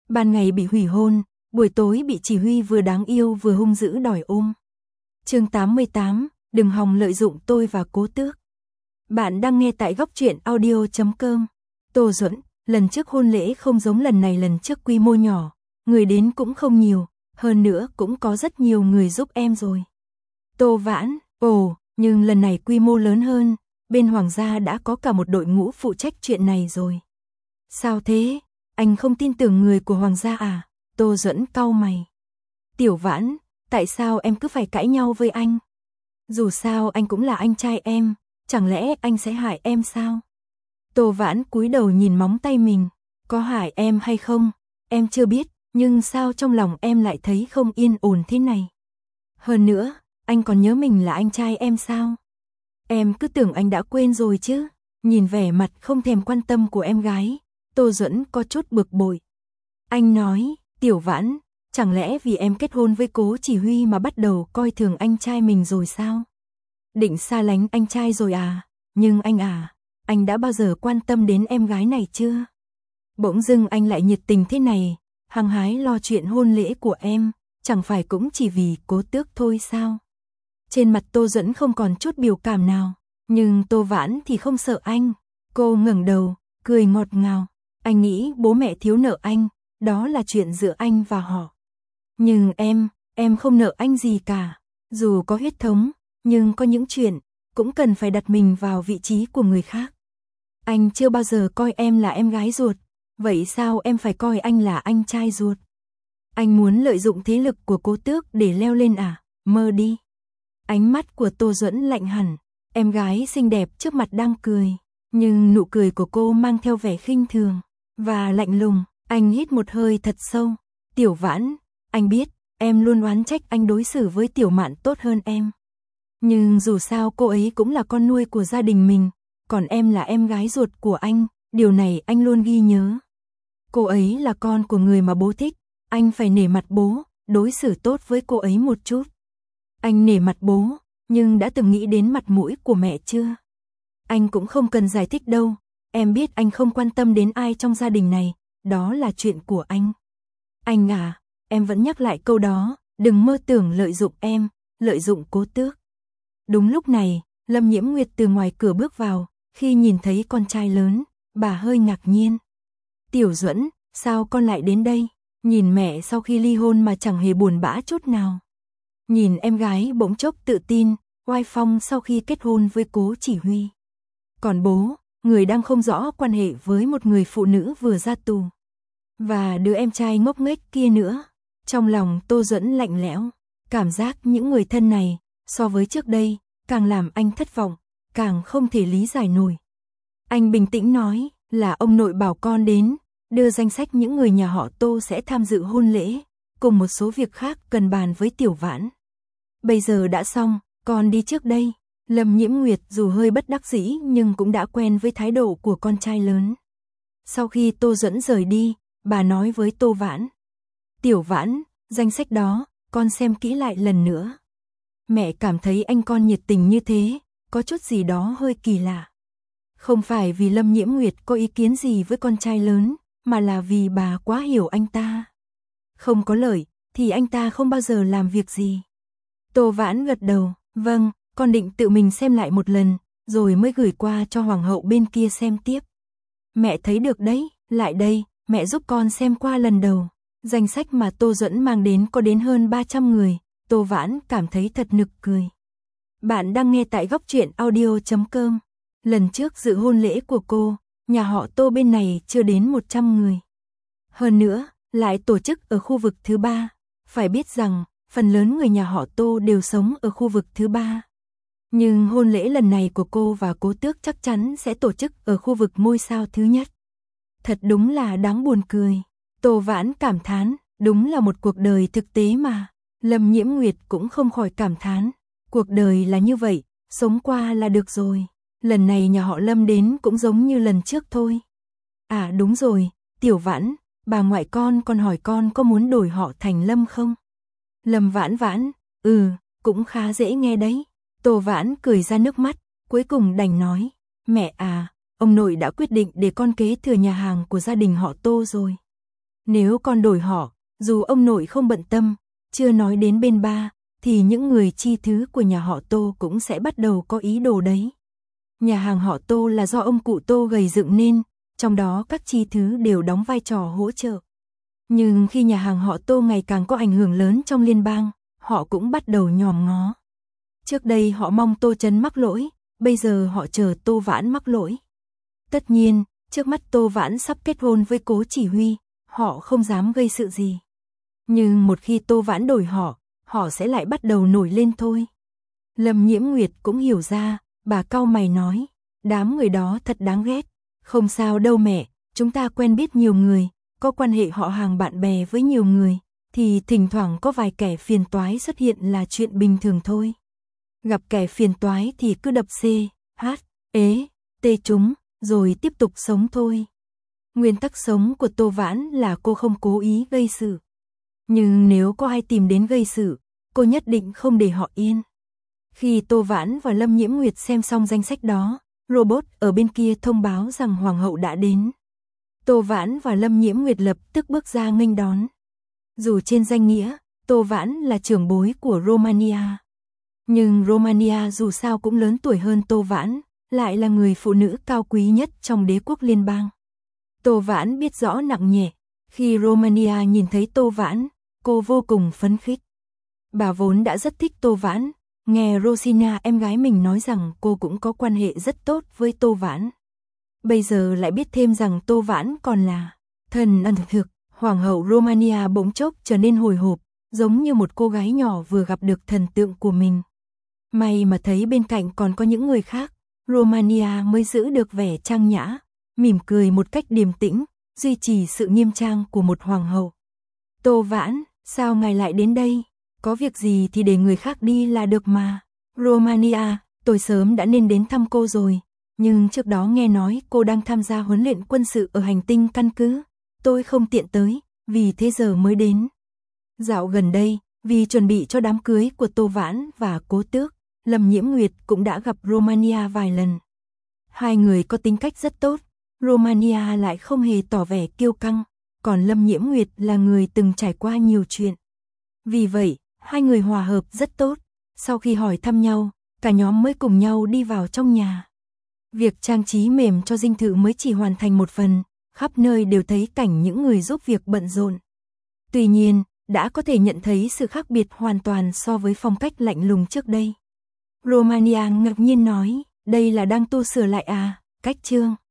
Ban ngày bị hủy hôn, buổi tối bị chỉ huy vừa đáng yêu vừa hung dữ đòi ôm. Chương 88, đừng hòng lợi dụng tôi và Cố Tước. Bạn đang nghe tại góc truyện audio.com. Tô Duẫn, lần trước hôn lễ không giống lần này, lần trước quy mô nhỏ, người đến cũng không nhiều, hơn nữa cũng có rất nhiều người giúp em rồi. Tô Vãn, nhưng lần này quy mô lớn hơn, bên Hoàng gia đã có cả một đội ngũ phụ trách chuyện này rồi. Sao thế? Anh không tin tưởng người của Hoàng gia à? Tô Duẫn cau mày. Tiểu Vãn, tại sao em cứ phải cãi nhau với anh? Dù sao anh cũng là anh trai em, chẳng lẽ anh sẽ hại em sao? Tô Vãn cúi đầu nhìn móng tay mình, có hại em hay không? Em chưa biết, nhưng sao trong lòng em lại thấy không yên ổn thế này? Hơn nữa, anh còn nhớ mình là anh trai em sao? Em cứ tưởng anh đã quên rồi chứ? Nhìn vẻ mặt không thèm quan tâm của em gái, Tô Duẫn có chút bực bội. Anh nói, Tiểu Vãn, chẳng lẽ vì em kết hôn với Cố chỉ huy mà bắt đầu coi thường anh trai mình rồi sao? Định xa lánh anh trai rồi à? Nhưng anh đã bao giờ quan tâm đến em gái này chưa? Bỗng dưng anh lại nhiệt tình thế này, hăng hái lo chuyện hôn lễ của em, chẳng phải cũng chỉ vì Cố Tước thôi sao? Trên mặt Tô Duẫn không còn chút biểu cảm nào, nhưng Tô Vãn thì không sợ anh. Cô ngẩng đầu, cười ngọt ngào. Anh nghĩ bố mẹ thiếu nợ anh, đó là chuyện giữa anh và họ. Nhưng em không nợ anh gì cả. Dù có huyết thống, nhưng có những chuyện cũng cần phải đặt mình vào vị trí của người khác. Anh chưa bao giờ coi em là em gái ruột, vậy sao em phải coi anh là anh trai ruột? Anh muốn lợi dụng thế lực của Cố Tước để leo lên à? Mơ đi. Ánh mắt của Tô Duẫn lạnh hẳn, em gái xinh đẹp trước mặt đang cười, nhưng nụ cười của cô mang theo vẻ khinh thường và lạnh lùng. Anh hít một hơi thật sâu. Tiểu Vãn, anh biết, em luôn oán trách anh đối xử với Tiểu Mạn tốt hơn em. Nhưng dù sao cô ấy cũng là con nuôi của gia đình mình, còn em là em gái ruột của anh, điều này anh luôn ghi nhớ. Cô ấy là con của người mà bố thích, anh phải nể mặt bố, đối xử tốt với cô ấy một chút. Anh nể mặt bố, nhưng đã từng nghĩ đến mặt mũi của mẹ chưa? Anh cũng không cần giải thích đâu, em biết anh không quan tâm đến ai trong gia đình này, đó là chuyện của anh. Anh à, em vẫn nhắc lại câu đó, đừng mơ tưởng lợi dụng em, lợi dụng Cố Tước. Đúng lúc này, Lâm Nhiễm Nguyệt từ ngoài cửa bước vào, khi nhìn thấy con trai lớn, bà hơi ngạc nhiên. Tiểu Duẫn, sao con lại đến đây? Nhìn mẹ sau khi ly hôn mà chẳng hề buồn bã chút nào. Nhìn em gái bỗng chốc tự tin, oai phong sau khi kết hôn với Cố chỉ huy. Còn bố, người đang không rõ quan hệ với một người phụ nữ vừa ra tù. Và đứa em trai ngốc nghếch kia nữa. Trong lòng Tô Duẫn lạnh lẽo, cảm giác những người thân này, so với trước đây, càng làm anh thất vọng, càng không thể lý giải nổi. Anh bình tĩnh nói, là ông nội bảo con đến, đưa danh sách những người nhà họ Tô sẽ tham dự hôn lễ, cùng một số việc khác cần bàn với Tiểu Vãn. Bây giờ đã xong, con đi trước đây. Lâm Nhiễm Nguyệt dù hơi bất đắc dĩ nhưng cũng đã quen với thái độ của con trai lớn. Sau khi Tô Duẫn rời đi, bà nói với Tô Vãn. Tiểu Vãn, danh sách đó, con xem kỹ lại lần nữa. Mẹ cảm thấy anh con nhiệt tình như thế, có chút gì đó hơi kỳ lạ. Không phải vì Lâm Nhiễm Nguyệt có ý kiến gì với con trai lớn, mà là vì bà quá hiểu anh ta. Không có lợi, thì anh ta không bao giờ làm việc gì. Tô Vãn gật đầu, vâng, con định tự mình xem lại một lần, rồi mới gửi qua cho hoàng hậu bên kia xem tiếp. Mẹ thấy được đấy, lại đây, mẹ giúp con xem qua lần đầu. Danh sách mà Tô Duẫn mang đến có đến hơn 300 người, Tô Vãn cảm thấy thật nực cười. Bạn đang nghe tại góc truyện audio.com. Lần trước dự hôn lễ của cô, nhà họ Tô bên này chưa đến 100 người. Hơn nữa, lại tổ chức ở khu vực thứ 3. Phải biết rằng, phần lớn người nhà họ Tô đều sống ở khu vực thứ 3. Nhưng hôn lễ lần này của cô và Cố Tước chắc chắn sẽ tổ chức ở khu vực ngôi sao thứ nhất. Thật đúng là đáng buồn cười. Tô Vãn cảm thán, đúng là một cuộc đời thực tế mà. Lâm Nhiễm Nguyệt cũng không khỏi cảm thán. Cuộc đời là như vậy, sống qua là được rồi. Lần này nhà họ Lâm đến cũng giống như lần trước thôi. À đúng rồi, Tiểu Vãn, bà ngoại con còn hỏi con có muốn đổi họ thành Lâm không? Lâm Vãn Vãn, cũng khá dễ nghe đấy. Tô Vãn cười ra nước mắt, cuối cùng đành nói, mẹ à, ông nội đã quyết định để con kế thừa nhà hàng của gia đình họ Tô rồi. Nếu con đổi họ, dù ông nội không bận tâm, chưa nói đến bên ba, thì những người chi thứ của nhà họ Tô cũng sẽ bắt đầu có ý đồ đấy. Nhà hàng họ Tô là do ông cụ Tô gầy dựng nên, trong đó các chi thứ đều đóng vai trò hỗ trợ. Nhưng khi nhà hàng họ Tô ngày càng có ảnh hưởng lớn trong liên bang, họ cũng bắt đầu nhòm ngó. Trước đây họ mong Tô Chấn mắc lỗi, bây giờ họ chờ Tô Vãn mắc lỗi. Tất nhiên, trước mắt Tô Vãn sắp kết hôn với Cố Chỉ Huy, họ không dám gây sự gì. Nhưng một khi Tô Vãn đổi họ sẽ lại bắt đầu nổi lên thôi. Lâm Nhiễm Nguyệt cũng hiểu ra, bà cau mày nói, đám người đó thật đáng ghét. Không sao đâu mẹ, chúng ta quen biết nhiều người, có quan hệ họ hàng bạn bè với nhiều người, thì thỉnh thoảng có vài kẻ phiền toái xuất hiện là chuyện bình thường thôi. Gặp kẻ phiền toái thì cứ đập C, H, ế, T chúng, rồi tiếp tục sống thôi. Nguyên tắc sống của Tô Vãn là cô không cố ý gây sự. Nhưng nếu có ai tìm đến gây sự, cô nhất định không để họ yên. Khi Tô Vãn và Lâm Nhiễm Nguyệt xem xong danh sách đó, robot ở bên kia thông báo rằng Hoàng hậu đã đến. Tô Vãn và Lâm Nhiễm Nguyệt lập tức bước ra nghênh đón. Dù trên danh nghĩa, Tô Vãn là trưởng bối của Romania. Nhưng Romania dù sao cũng lớn tuổi hơn Tô Vãn, lại là người phụ nữ cao quý nhất trong đế quốc liên bang. Tô Vãn biết rõ nặng nhẹ, khi Romania nhìn thấy Tô Vãn, cô vô cùng phấn khích. Bà vốn đã rất thích Tô Vãn, nghe Rosina em gái mình nói rằng cô cũng có quan hệ rất tốt với Tô Vãn. Bây giờ lại biết thêm rằng Tô Vãn còn là thần ẩn thực, Hoàng hậu Romania bỗng chốc trở nên hồi hộp, giống như một cô gái nhỏ vừa gặp được thần tượng của mình. May mà thấy bên cạnh còn có những người khác, Romania mới giữ được vẻ trang nhã, mỉm cười một cách điềm tĩnh, duy trì sự nghiêm trang của một hoàng hậu. Tô Vãn, sao ngài lại đến đây? Có việc gì thì để người khác đi là được mà. Romania, tôi sớm đã nên đến thăm cô rồi, nhưng trước đó nghe nói cô đang tham gia huấn luyện quân sự ở hành tinh căn cứ. Tôi không tiện tới, vì thế giờ mới đến. Dạo gần đây, vì chuẩn bị cho đám cưới của Tô Vãn và Cố Tước, Lâm Nhiễm Nguyệt cũng đã gặp Romania vài lần. Hai người có tính cách rất tốt, Romania lại không hề tỏ vẻ kiêu căng, còn Lâm Nhiễm Nguyệt là người từng trải qua nhiều chuyện. Vì vậy, hai người hòa hợp rất tốt, sau khi hỏi thăm nhau, cả nhóm mới cùng nhau đi vào trong nhà. Việc trang trí mềm cho dinh thự mới chỉ hoàn thành một phần, khắp nơi đều thấy cảnh những người giúp việc bận rộn. Tuy nhiên, đã có thể nhận thấy sự khác biệt hoàn toàn so với phong cách lạnh lùng trước đây. Romania ngạc nhiên nói, đây là đang tu sửa lại à, cách chương.